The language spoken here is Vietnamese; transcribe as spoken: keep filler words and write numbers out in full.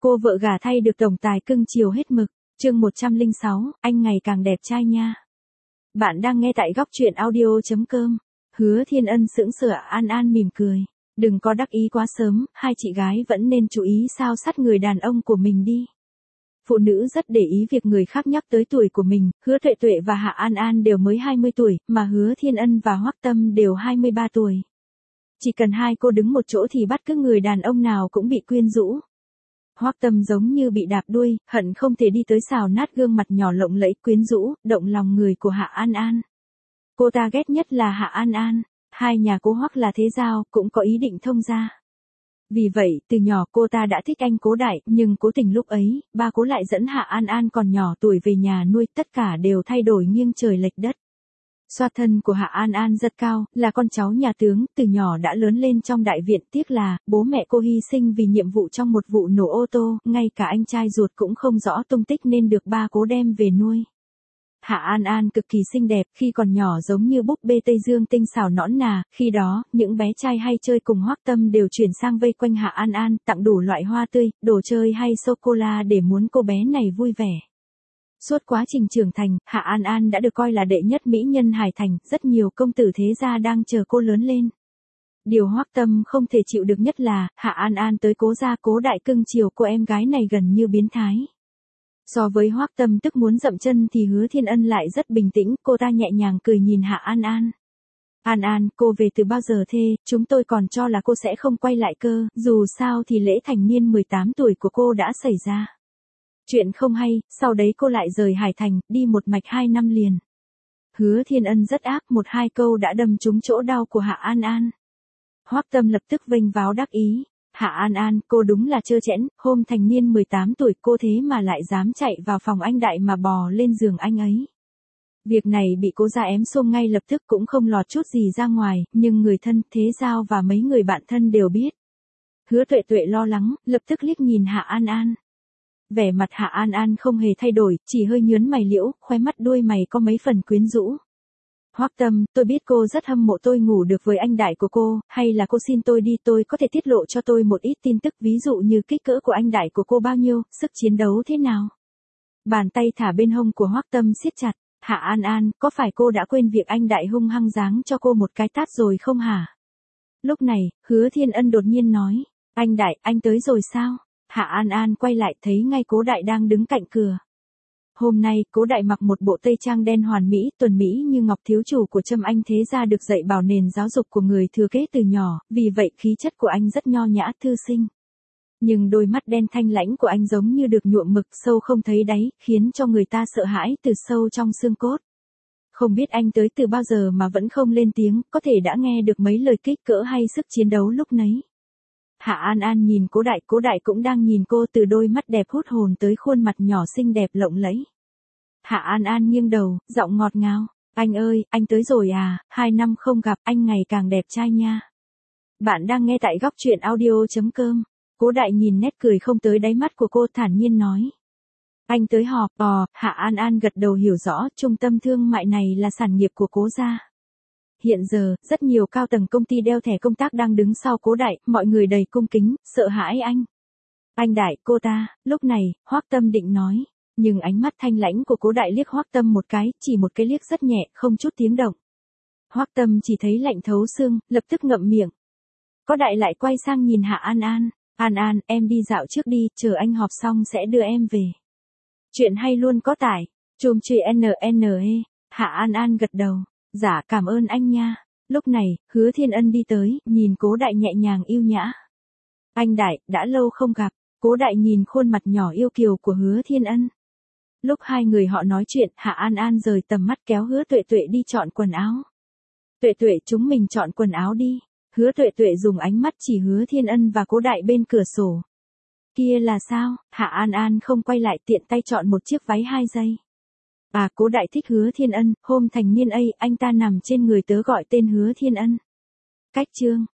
Cô vợ gả thay được tổng tài cưng chiều hết mực. Chương một trăm lẻ sáu, anh ngày càng đẹp trai nha. Bạn đang nghe tại góc truyện audio chấm com. Hứa Thiên Ân sững sờ, An An mỉm cười. Đừng có đắc ý quá sớm, hai chị gái vẫn nên chú ý sao sát người đàn ông của mình đi. Phụ nữ rất để ý việc người khác nhắc tới tuổi của mình, Hứa Tuệ Tuệ và Hạ An An đều mới hai mươi tuổi, mà Hứa Thiên Ân và Hoắc Tâm đều hai mươi ba tuổi. Chỉ cần hai cô đứng một chỗ thì bắt cứ người đàn ông nào cũng bị quyến rũ. Hoắc Tâm giống như bị đạp đuôi, hận không thể đi tới xào nát gương mặt nhỏ lộng lẫy quyến rũ, động lòng người của Hạ An An. Cô ta ghét nhất là Hạ An An, hai nhà cô Hoắc là thế giao, cũng có ý định thông gia. Vì vậy, từ nhỏ cô ta đã thích anh Cố Đại, nhưng cố tình lúc ấy, ba cố lại dẫn Hạ An An còn nhỏ tuổi về nhà nuôi, tất cả đều thay đổi nghiêng trời lệch đất. Xoa thân của Hạ An An rất cao, là con cháu nhà tướng, từ nhỏ đã lớn lên trong đại viện, tiếc là, bố mẹ cô hy sinh vì nhiệm vụ trong một vụ nổ ô tô, ngay cả anh trai ruột cũng không rõ tung tích nên được ba cố đem về nuôi. Hạ An An cực kỳ xinh đẹp, khi còn nhỏ giống như búp bê Tây Dương tinh xảo nõn nà, khi đó, những bé trai hay chơi cùng Hoắc Tâm đều chuyển sang vây quanh Hạ An An, tặng đủ loại hoa tươi, đồ chơi hay sô-cô-la để muốn cô bé này vui vẻ. Suốt quá trình trưởng thành, Hạ An An đã được coi là đệ nhất mỹ nhân Hải Thành, rất nhiều công tử thế gia đang chờ cô lớn lên. Điều Hoắc Tâm không thể chịu được nhất là, Hạ An An tới Cố gia Cố Đại cưng chiều cô em gái này gần như biến thái. So với Hoắc Tâm tức muốn dậm chân thì Hứa Thiên Ân lại rất bình tĩnh, cô ta nhẹ nhàng cười nhìn Hạ An An. An An, cô về từ bao giờ thế, chúng tôi còn cho là cô sẽ không quay lại cơ, dù sao thì lễ thành niên mười tám tuổi của cô đã xảy ra. Chuyện không hay, sau đấy cô lại rời Hải Thành, đi một mạch hai năm liền. Hứa Thiên Ân rất ác, một hai câu đã đâm trúng chỗ đau của Hạ An An. Hoắc Tâm lập tức vênh váo đắc ý. Hạ An An, cô đúng là trơ trẽn, hôm thành niên mười tám tuổi cô thế mà lại dám chạy vào phòng anh Đại mà bò lên giường anh ấy. Việc này bị Cố gia ém xôm ngay lập tức, cũng không lọt chút gì ra ngoài, nhưng người thân, thế giao và mấy người bạn thân đều biết. Hứa Tuệ Tuệ lo lắng, lập tức liếc nhìn Hạ An An. Vẻ mặt Hạ An An không hề thay đổi, chỉ hơi nhướng mày liễu, khóe mắt đuôi mày có mấy phần quyến rũ. Hoắc Tâm, tôi biết cô rất hâm mộ tôi ngủ được với anh Đại của cô, hay là cô xin tôi đi, tôi có thể tiết lộ cho tôi một ít tin tức, ví dụ như kích cỡ của anh Đại của cô bao nhiêu, sức chiến đấu thế nào. Bàn tay thả bên hông của Hoắc Tâm siết chặt. Hạ An An, có phải cô đã quên việc anh Đại hung hăng giáng cho cô một cái tát rồi không hả? Lúc này, Hứa Thiên Ân đột nhiên nói, anh Đại, anh tới rồi sao? Hạ An An quay lại thấy ngay Cố Đại đang đứng cạnh cửa. Hôm nay, Cố Đại mặc một bộ tây trang đen hoàn mỹ, tuần mỹ như ngọc, thiếu chủ của Trâm Anh thế gia được dạy bảo nền giáo dục của người thừa kế từ nhỏ, vì vậy khí chất của anh rất nho nhã thư sinh. Nhưng đôi mắt đen thanh lãnh của anh giống như được nhuộm mực, sâu không thấy đáy, khiến cho người ta sợ hãi từ sâu trong xương cốt. Không biết anh tới từ bao giờ mà vẫn không lên tiếng, có thể đã nghe được mấy lời kích cỡ hay sức chiến đấu lúc nấy. Hạ An An nhìn Cố Đại, Cố Đại cũng đang nhìn cô, từ đôi mắt đẹp hút hồn tới khuôn mặt nhỏ xinh đẹp lộng lẫy. Hạ An An nghiêng đầu, giọng ngọt ngào, anh ơi, anh tới rồi à, hai năm không gặp, anh ngày càng đẹp trai nha. Bạn đang nghe tại góc truyện audio chấm com. Cố Đại nhìn nét cười không tới đáy mắt của cô, thản nhiên nói. Anh tới họp, ò, Hạ An An gật đầu hiểu rõ, trung tâm thương mại này là sản nghiệp của Cố gia. Hiện giờ, rất nhiều cao tầng công ty đeo thẻ công tác đang đứng sau Cố Đại, mọi người đầy cung kính, sợ hãi anh. Anh Đại, cô ta, lúc này, Hoắc Tâm định nói, nhưng ánh mắt thanh lãnh của Cố Đại liếc Hoắc Tâm một cái, chỉ một cái liếc rất nhẹ, không chút tiếng động. Hoắc Tâm chỉ thấy lạnh thấu xương, lập tức ngậm miệng. Cố Đại lại quay sang nhìn Hạ An An, An An, em đi dạo trước đi, chờ anh họp xong sẽ đưa em về. Chuyện hay luôn có tải, chùm truy en en e, Hạ An An gật đầu. Dạ, cảm ơn anh nha. Lúc này, Hứa Thiên Ân đi tới, nhìn Cố Đại nhẹ nhàng yêu nhã. Anh Đại, đã lâu không gặp. Cố Đại nhìn khuôn mặt nhỏ yêu kiều của Hứa Thiên Ân. Lúc hai người họ nói chuyện, Hạ An An rời tầm mắt kéo Hứa Tuệ Tuệ đi chọn quần áo. Tuệ Tuệ, chúng mình chọn quần áo đi. Hứa Tuệ Tuệ dùng ánh mắt chỉ Hứa Thiên Ân và Cố Đại bên cửa sổ. Kia là sao? Hạ An An không quay lại, tiện tay chọn một chiếc váy hai dây. À, Cố Đại thích Hứa Thiên Ân, hôm thành niên ấy, anh ta nằm trên người tớ gọi tên Hứa Thiên Ân. Cách chương